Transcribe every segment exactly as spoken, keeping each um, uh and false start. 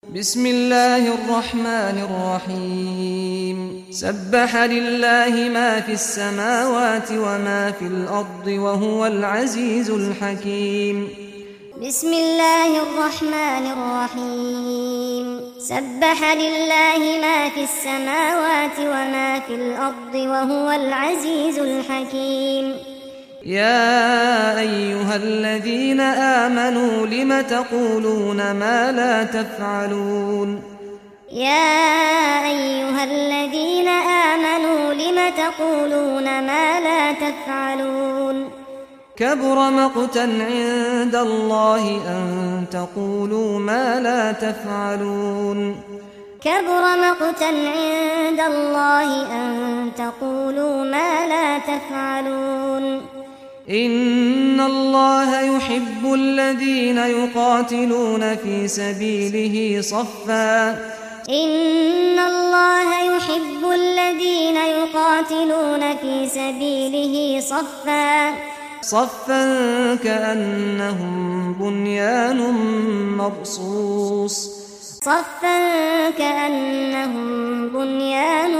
بسم الله الرحمن الرحيم سبح لله ما في السماوات وما في الأرض وهو العزيز الحكيم بسم الله الرحمن الرحيم سبح لله ما في السماوات وما في الأرض وهو العزيز الحكيم يا أيها الذين آمنوا لم تقولون ما لا تفعلون يا أيها الذين آمنوا لم تقولون ما لا تفعلون كبر مقتا عند الله أن تقولوا ما لا تفعلون كبر مقتا عند الله أن تقولوا ما لا تفعلون إن الله يحب الذين يقاتلون في سبيله صفا إن الله يحب الذين يقاتلون في سبيله صفا صفا كأنهم بنيان مرصوص صفا كأنهم بنيان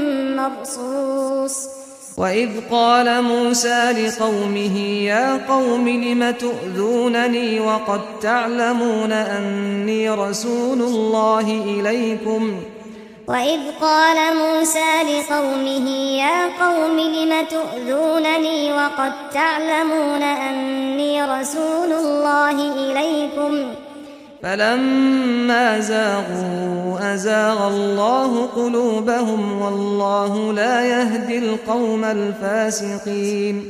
مرصوص وإذ قال موسى لقومه يا قوم لم تؤذونني وقد تعلمون أني رسول الله إليكم وإذ قال موسى لقومه يا قوم لم تؤذونني وقد تعلمون أني رسول الله إليكم فلما زاغوا أزاغ الله قلوبهم والله لا يهدي القوم الفاسقين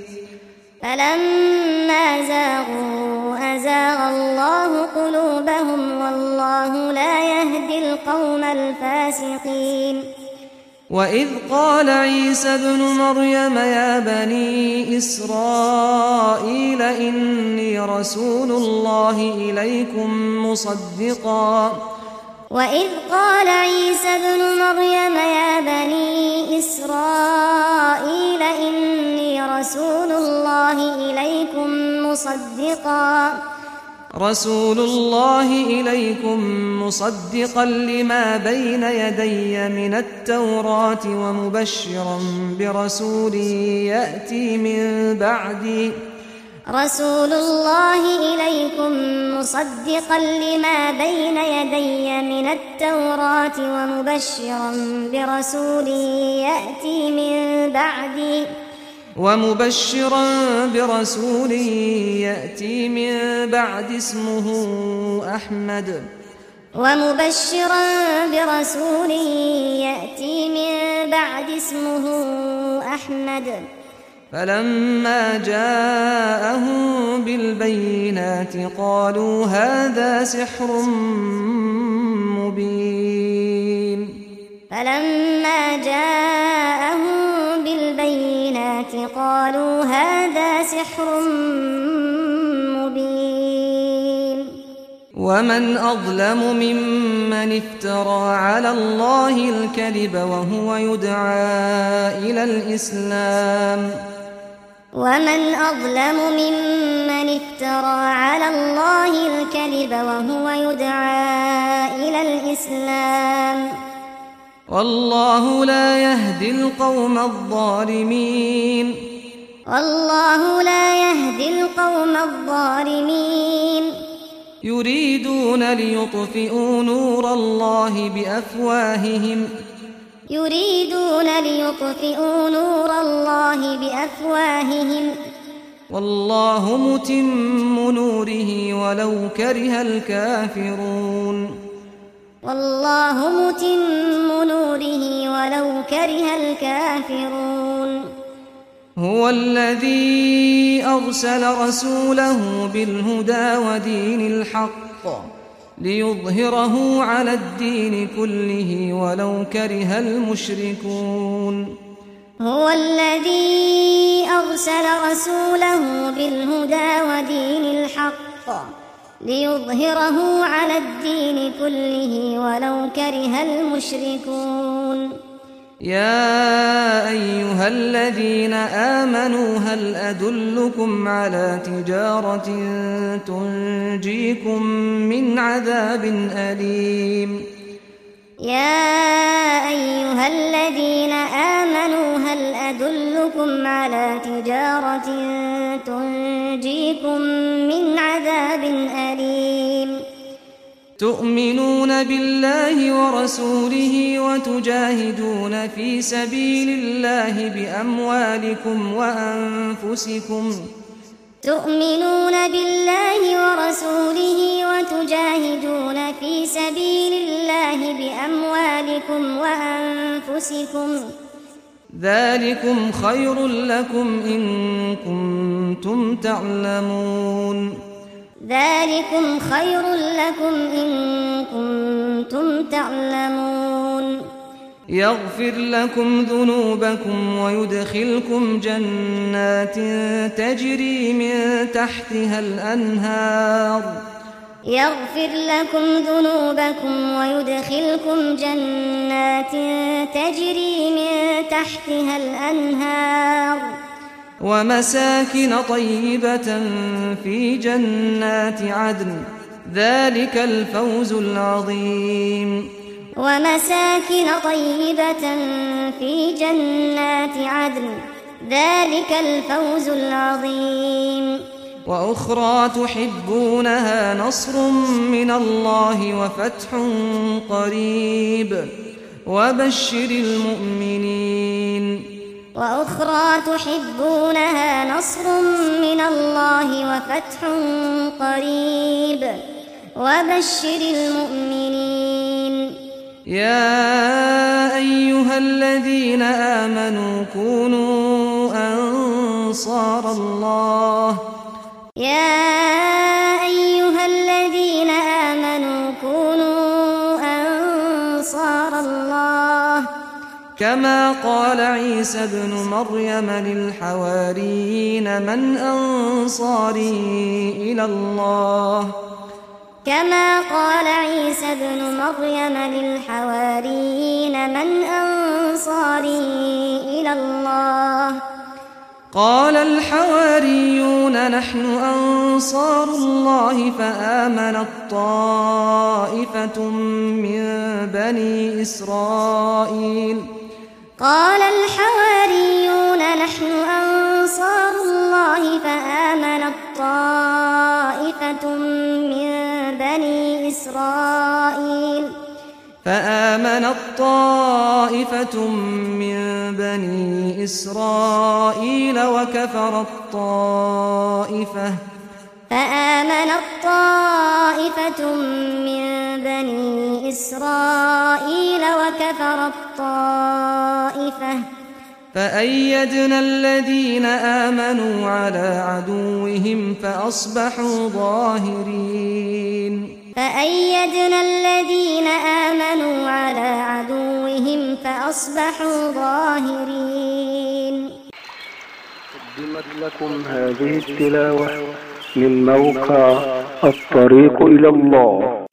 فلما زاغوا أزاغ الله قلوبهم والله لا يهدي القوم الفاسقين وإذ قال عيسى ابن مريم يا بني إسرائيل إني رسول الله إليكم مصدقا وإذ قال عيسى ابن مريم يا بني إسرائيل إني رسول الله إليكم مصدقا رسول الله إليكم مصدقا لما بين يدي من التوراة ومبشرا برسول يأتي من بعدي رسول الله إليكم مصدقا لما بين يدي من التوراة ومبشرا برسول يأتي من بعدي ومبشرا برسول يأتي من بعد اسمه أحمد ومبشرا برسول يأتي من بعد اسمه أحمد فلما جاءهم بالبينات قالوا هذا سحر مبين فلما جاءهم بالبينات قالوا هذا سحر مبين ومن أظلم ممن افترى على الله الكذب وهو يدعى إلى الإسلام ومن أظلم ممن افترى على الله الكذب وهو يدعى إلى الإسلام والله لا يهدي القوم الظالمين والله لا يهدي القوم الظالمين يريدون ليطفئوا نور الله بأفواههم يريدون ليطفئوا نور الله بأفواههم والله متم نوره ولو كره الكافرون والله متم نوره ولو كره الكافرون هو الذي أرسل رسوله بالهدى ودين الحق ليظهره على الدين كله ولو كره المشركون هو الذي أرسل رسوله بالهدى ودين الحق ليظهره على الدين كله ولو كره المشركون يا أيها الذين آمنوا هل أدلكم على تجارة تنجيكم من عذاب أليم يا أيها الذين آمنوا هل أدلكم على تجارة تنجيكم من عذاب أليم تؤمنون بالله ورسوله وتجاهدون في سبيل الله بأموالكم وأنفسكم تؤمنون بالله ورسوله وتجاهدون في سبيل الله بأموالكم وأنفسكم ذلكم خير لكم إن كنتم تعلمون ذلكم خير لكم إن كنتم تعلمون يغفر لكم ذنوبكم ويدخلكم جنات تجري من تحتها الأنهار يغفر لكم ذنوبكم ويدخلكم جنات تجري من تحتها الأنهار ومساكن طيبة في جنات عدن ذلك الفوز العظيم ومساكن طيبة في جنات عدن ذلك الفوز العظيم وأخرى تحبونها نصر من الله وفتح قريب وبشر المؤمنين وأخرى تحبونها نصر من الله وفتح قريب وبشر المؤمنين يا أيها الذين آمنوا كونوا أنصار الله يا أيها الذين آمنوا كونوا أنصار الله كما قال عيسى ابن مريم للحواريين من أنصاري إلى الله كما قال عيسى ابن مريم للحواريين من أنصاري إلى الله قال الحواريون نحن أنصار الله فآمنت طائفة من بني إسرائيل قال الحواريون نحن أنصار الله فآمنت طائفة من بني إسرائيل فآمنت طائفة من بني إسرائيل وكفرت طائفة فآمنت طائفة من بني إسرائيل وكفرت طائفة فأيدنا الذين آمنوا على عدوهم فأصبحوا ظاهرين فأيدنا الذين آمنوا على عدوهم فأصبحوا ظاهرين. قدمت لكم هذه التلاوة من موقع الطريق إلى الله.